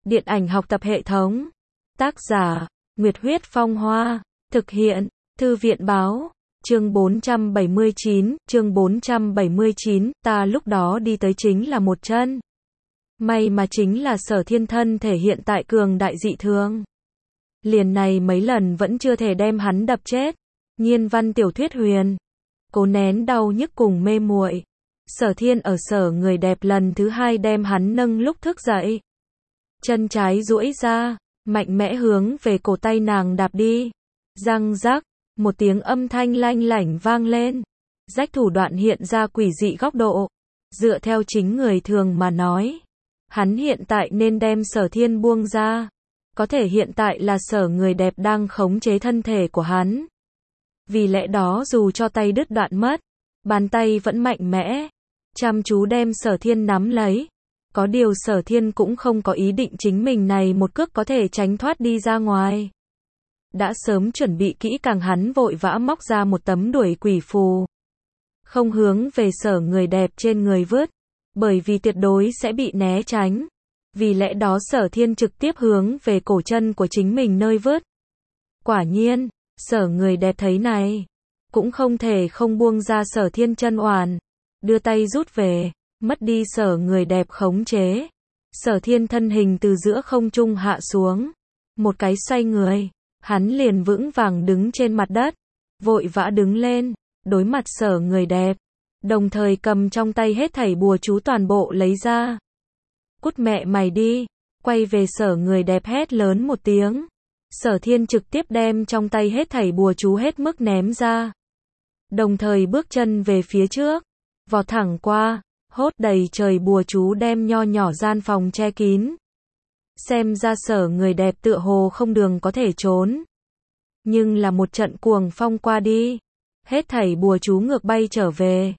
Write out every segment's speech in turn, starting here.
Điện ảnh học tập hệ thống. Tác giả, Nguyệt Huyết Phong Hoa. Thực hiện, Thư viện báo. Chương 479, ta lúc đó đi tới chính là một chân. May mà chính là Sở Thiên thân thể hiện tại cường đại dị thường. Liền này mấy lần vẫn chưa thể đem hắn đập chết. Nhiên văn tiểu thuyết huyền. Cố nén đau nhức cùng mê muội. Sở Thiên ở Sở người đẹp lần thứ hai đem hắn nâng lúc thức dậy. Chân trái duỗi ra, mạnh mẽ hướng về cổ tay nàng đạp đi. Răng rắc, một tiếng âm thanh lanh lảnh vang lên. Rách thủ đoạn hiện ra quỷ dị góc độ. Dựa theo chính người thường mà nói, hắn hiện tại nên đem Sở Thiên buông ra. Có thể hiện tại là Sở người đẹp đang khống chế thân thể của hắn. Vì lẽ đó dù cho tay đứt đoạn mất, bàn tay vẫn mạnh mẽ, chăm chú đem Sở Thiên nắm lấy. Có điều Sở Thiên cũng không có ý định chính mình này một cước có thể tránh thoát đi ra ngoài. Đã sớm chuẩn bị kỹ càng, hắn vội vã móc ra một tấm đuổi quỷ phù. Không hướng về Sở người đẹp trên người vứt, bởi vì tuyệt đối sẽ bị né tránh. Vì lẽ đó Sở Thiên trực tiếp hướng về cổ chân của chính mình nơi vứt. Quả nhiên, Sở người đẹp thấy này, cũng không thể không buông ra Sở Thiên chân oàn, đưa tay rút về, mất đi Sở người đẹp khống chế. Sở Thiên thân hình từ giữa không trung hạ xuống, một cái xoay người, hắn liền vững vàng đứng trên mặt đất, vội vã đứng lên, đối mặt Sở người đẹp, đồng thời cầm trong tay hết thảy bùa chú toàn bộ lấy ra. Cút mẹ mày đi, quay về Sở người đẹp hét lớn một tiếng. Sở Thiên trực tiếp đem trong tay hết thảy bùa chú hết mức ném ra. Đồng thời bước chân về phía trước, vọt thẳng qua, hốt đầy trời bùa chú đem nho nhỏ gian phòng che kín. Xem ra Sở người đẹp tựa hồ không đường có thể trốn. Nhưng là một trận cuồng phong qua đi, hết thảy bùa chú ngược bay trở về.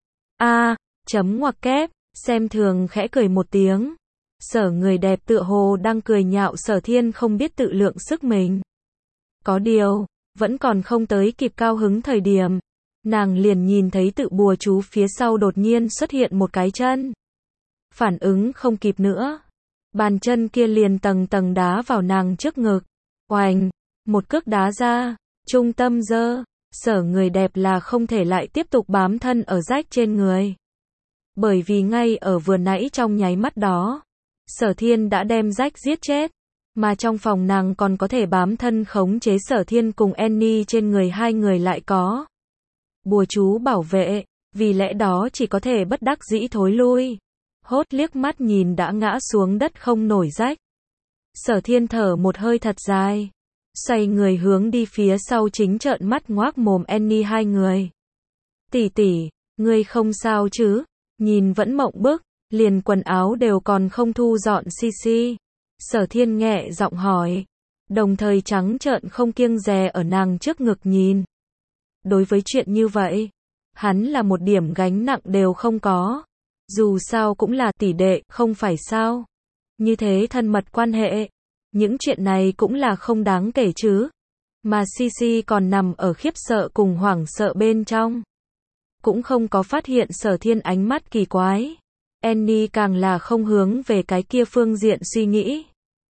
Chấm ngoặc kép, xem thường khẽ cười một tiếng. Sở người đẹp tựa hồ đang cười nhạo Sở Thiên không biết tự lượng sức mình. Có điều, vẫn còn không tới kịp cao hứng thời điểm, nàng liền nhìn thấy tự bùa chú phía sau đột nhiên xuất hiện một cái chân. Phản ứng không kịp nữa, bàn chân kia liền tầng tầng đá vào nàng trước ngực. Oành, một cước đá ra, trung tâm giơ. Sở người đẹp là không thể lại tiếp tục bám thân ở rách trên người. Bởi vì ngay ở vừa nãy trong nháy mắt đó, Sở Thiên đã đem rách giết chết, mà trong phòng nàng còn có thể bám thân khống chế Sở Thiên cùng Annie trên người hai người lại có bùa chú bảo vệ, vì lẽ đó chỉ có thể bất đắc dĩ thối lui. Hốt liếc mắt nhìn đã ngã xuống đất không nổi rách. Sở Thiên thở một hơi thật dài, xoay người hướng đi phía sau chính trợn mắt ngoác mồm Annie hai người. Tỷ tỷ, ngươi không sao chứ? Nhìn vẫn mộng bức, liền quần áo đều còn không thu dọn Sisi. Sở Thiên nhẹ giọng hỏi, đồng thời trắng trợn không kiêng dè ở nàng trước ngực nhìn. Đối với chuyện như vậy, hắn là một điểm gánh nặng đều không có. Dù sao cũng là tỷ đệ, không phải sao? Như thế thân mật quan hệ, những chuyện này cũng là không đáng kể chứ. Mà Sisi còn nằm ở khiếp sợ cùng hoảng sợ bên trong, cũng không có phát hiện Sở Thiên ánh mắt kỳ quái. Annie càng là không hướng về cái kia phương diện suy nghĩ.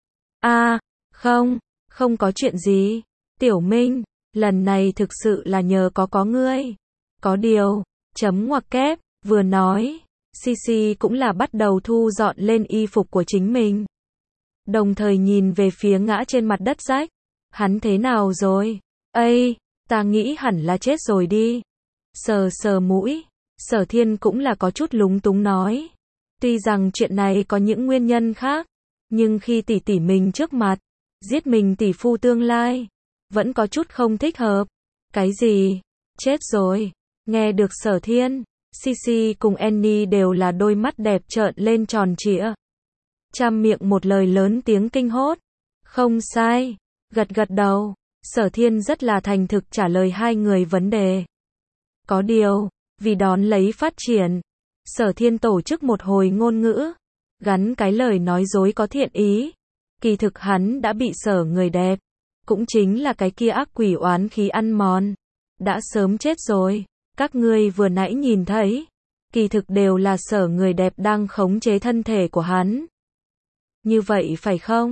Không có chuyện gì. Tiểu Minh, lần này thực sự là nhờ có ngươi. Có điều, chấm ngoặc kép, vừa nói, Sisi cũng là bắt đầu thu dọn lên y phục của chính mình. Đồng thời nhìn về phía ngã trên mặt đất rách. Hắn thế nào rồi? Ta nghĩ hẳn là chết rồi đi. Sờ sờ mũi, Sở Thiên cũng là có chút lúng túng nói. Tuy rằng chuyện này có những nguyên nhân khác, nhưng khi tỷ tỷ mình trước mặt, giết mình tỷ phu tương lai, vẫn có chút không thích hợp. Cái gì? Chết rồi. Nghe được Sở Thiên, Sisi cùng Annie đều là đôi mắt đẹp trợn lên tròn trịa. Trăm miệng một lời lớn tiếng kinh hốt. Không sai. Gật gật đầu. Sở Thiên rất là thành thực trả lời hai người vấn đề. Có điều, vì đón lấy phát triển, Sở Thiên tổ chức một hồi ngôn ngữ, gắn cái lời nói dối có thiện ý. Kỳ thực hắn đã bị Sở người đẹp, cũng chính là cái kia ác quỷ oán khí ăn mòn, đã sớm chết rồi. Các ngươi vừa nãy nhìn thấy, kỳ thực đều là Sở người đẹp đang khống chế thân thể của hắn. Như vậy phải không?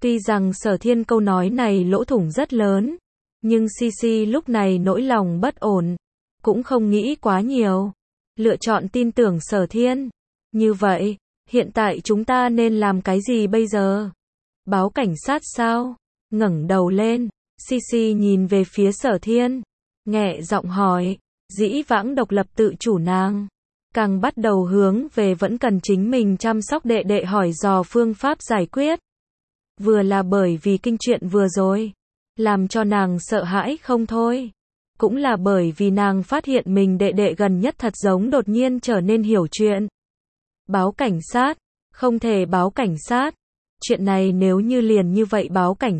Tuy rằng Sở Thiên câu nói này lỗ thủng rất lớn, nhưng Sisi lúc này nỗi lòng bất ổn, cũng không nghĩ quá nhiều, lựa chọn tin tưởng Sở Thiên. Như vậy, hiện tại chúng ta nên làm cái gì bây giờ? Báo cảnh sát sao? Ngẩng đầu lên, Sisi nhìn về phía Sở Thiên, nhẹ giọng hỏi. Dĩ vãng độc lập tự chủ nàng, càng bắt đầu hướng về vẫn cần chính mình chăm sóc đệ đệ hỏi dò phương pháp giải quyết. Vừa là bởi vì kinh chuyện vừa rồi, làm cho nàng sợ hãi không thôi. Cũng là bởi vì nàng phát hiện mình đệ đệ gần nhất thật giống đột nhiên trở nên hiểu chuyện. Báo cảnh sát, không thể báo cảnh sát. Chuyện này nếu như liền như vậy báo cảnh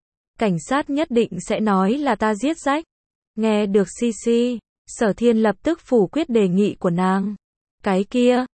sát nhất định sẽ nói là ta giết rách. Nghe được Sisi, Sở Thiên lập tức phủ quyết đề nghị của nàng. Cái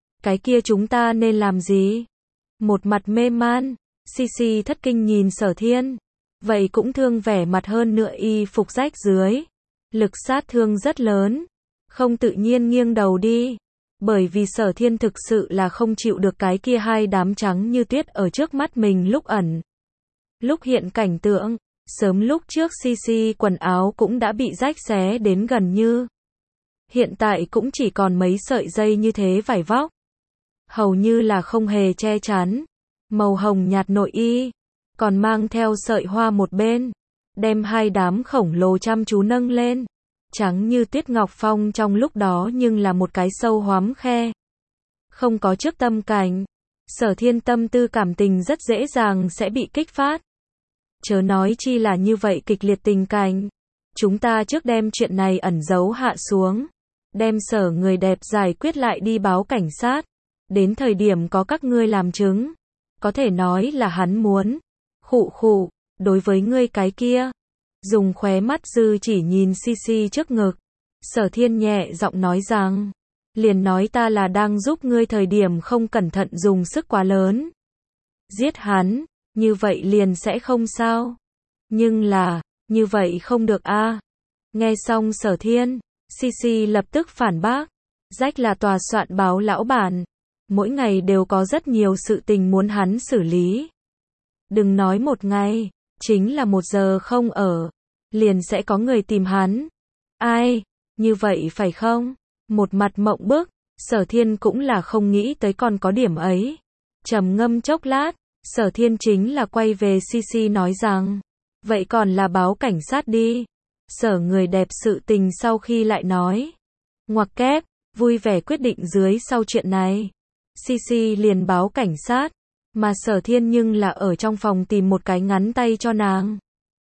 kia chúng ta nên làm gì? Một mặt mê man, Sisi thất kinh nhìn Sở Thiên. Vậy cũng thương vẻ mặt hơn nữa y phục rách dưới. Lực sát thương rất lớn. Không tự nhiên nghiêng đầu đi. Bởi vì Sở Thiên thực sự là không chịu được cái kia hai đám trắng như tuyết ở trước mắt mình lúc ẩn. Lúc hiện cảnh tượng, sớm lúc trước Sisi quần áo cũng đã bị rách xé đến gần như. Hiện tại cũng chỉ còn mấy sợi dây như thế vải vóc. Hầu như là không hề che chắn. Màu hồng nhạt nội y, còn mang theo sợi hoa một bên. Đem hai đám khổng lồ chăm chú nâng lên. Trắng như tuyết ngọc phong trong lúc đó nhưng là một cái sâu hoắm khe. Không có trước tâm cảnh. Sở Thiên tâm tư cảm tình rất dễ dàng sẽ bị kích phát. Chớ nói chi là như vậy kịch liệt tình cảnh. Chúng ta trước đem chuyện này ẩn giấu hạ xuống. Đem Sở người đẹp giải quyết lại đi báo cảnh sát. Đến thời điểm có các ngươi làm chứng. Có thể nói là hắn muốn. Khụ, đối với ngươi cái kia. Dùng khóe mắt dư chỉ nhìn Sisi trước ngực. Sở Thiên nhẹ giọng nói rằng. Liền nói ta là đang giúp ngươi thời điểm không cẩn thận dùng sức quá lớn. Giết hắn, như vậy liền sẽ không sao. Nhưng là, như vậy không được a. Nghe xong Sở Thiên, Sisi lập tức phản bác. Rách là tòa soạn báo lão bản. Mỗi ngày đều có rất nhiều sự tình muốn hắn xử lý. Đừng nói một ngày, chính là 1 giờ không ở. Liền sẽ có người tìm hắn. Ai, như vậy phải không? Một mặt mộng bức, Sở Thiên cũng là không nghĩ tới còn có điểm ấy. Trầm ngâm chốc lát, Sở Thiên chính là quay về Sisi nói rằng. Vậy còn là báo cảnh sát đi. Sở người đẹp sự tình sau khi lại nói. Ngoặc kép, vui vẻ quyết định dưới sau chuyện này. Sisi liền báo cảnh sát. Mà Sở Thiên nhưng là ở trong phòng tìm một cái ngắn tay cho nàng.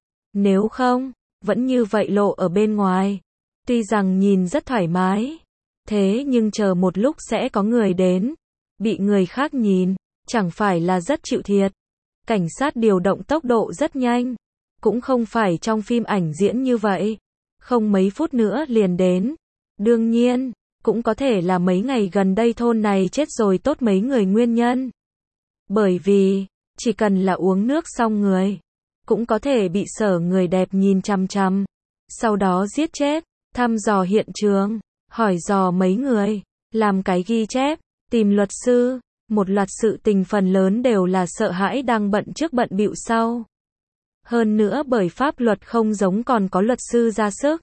Nếu không, vẫn như vậy lộ ở bên ngoài. Tuy rằng nhìn rất thoải mái. Thế nhưng chờ một lúc sẽ có người đến. Bị người khác nhìn, chẳng phải là rất chịu thiệt. Cảnh sát điều động tốc độ rất nhanh. Cũng không phải trong phim ảnh diễn như vậy. Không mấy phút nữa liền đến. Đương nhiên, cũng có thể là mấy ngày gần đây thôn này chết rồi tốt mấy người nguyên nhân. Bởi vì, chỉ cần là uống nước xong người, cũng có thể bị Sở người đẹp nhìn chằm chằm. Sau đó giết chết, thăm dò hiện trường, hỏi dò mấy người, làm cái ghi chép, tìm luật sư. Một loạt sự tình phần lớn đều là sợ hãi đang bận trước bận bịu sau. Hơn nữa bởi pháp luật không giống còn có luật sư ra sức.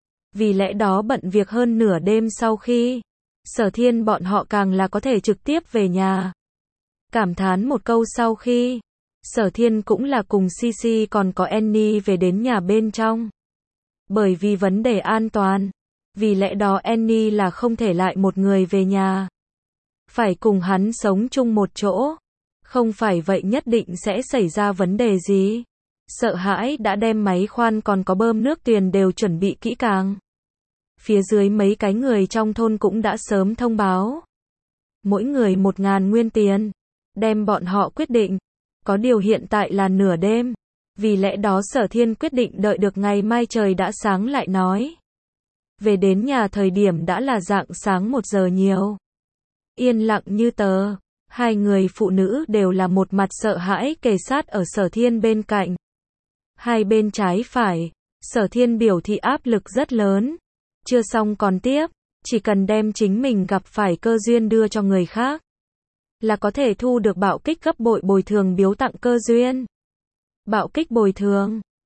Vì lẽ đó bận việc hơn nửa đêm sau khi Sở Thiên bọn họ càng là có thể trực tiếp về nhà. Cảm thán một câu sau khi Sở Thiên cũng là cùng Sisi còn có Annie về đến nhà bên trong. Bởi vì vấn đề an toàn, vì lẽ đó Annie là không thể lại một người về nhà. Phải cùng hắn sống chung một chỗ. Không phải vậy nhất định sẽ xảy ra vấn đề gì. Sợ hãi đã đem máy khoan còn có bơm nước tuyền đều chuẩn bị kỹ càng. Phía dưới mấy cái người trong thôn cũng đã sớm thông báo. Mỗi người 1.000 nguyên tiền. Đem bọn họ quyết định. Có điều hiện tại là nửa đêm. Vì lẽ đó Sở Thiên quyết định đợi được ngày mai trời đã sáng lại nói. Về đến nhà thời điểm đã là rạng sáng 1 giờ nhiều. Yên lặng như tờ. Hai người phụ nữ đều là một mặt sợ hãi kề sát ở Sở Thiên bên cạnh. Hai bên trái phải. Sở Thiên biểu thị áp lực rất lớn. Chưa xong còn tiếp. Chỉ cần đem chính mình gặp phải cơ duyên đưa cho người khác. Là có thể thu được bạo kích gấp bội bồi thường biếu tặng cơ duyên. Bạo kích bồi thường.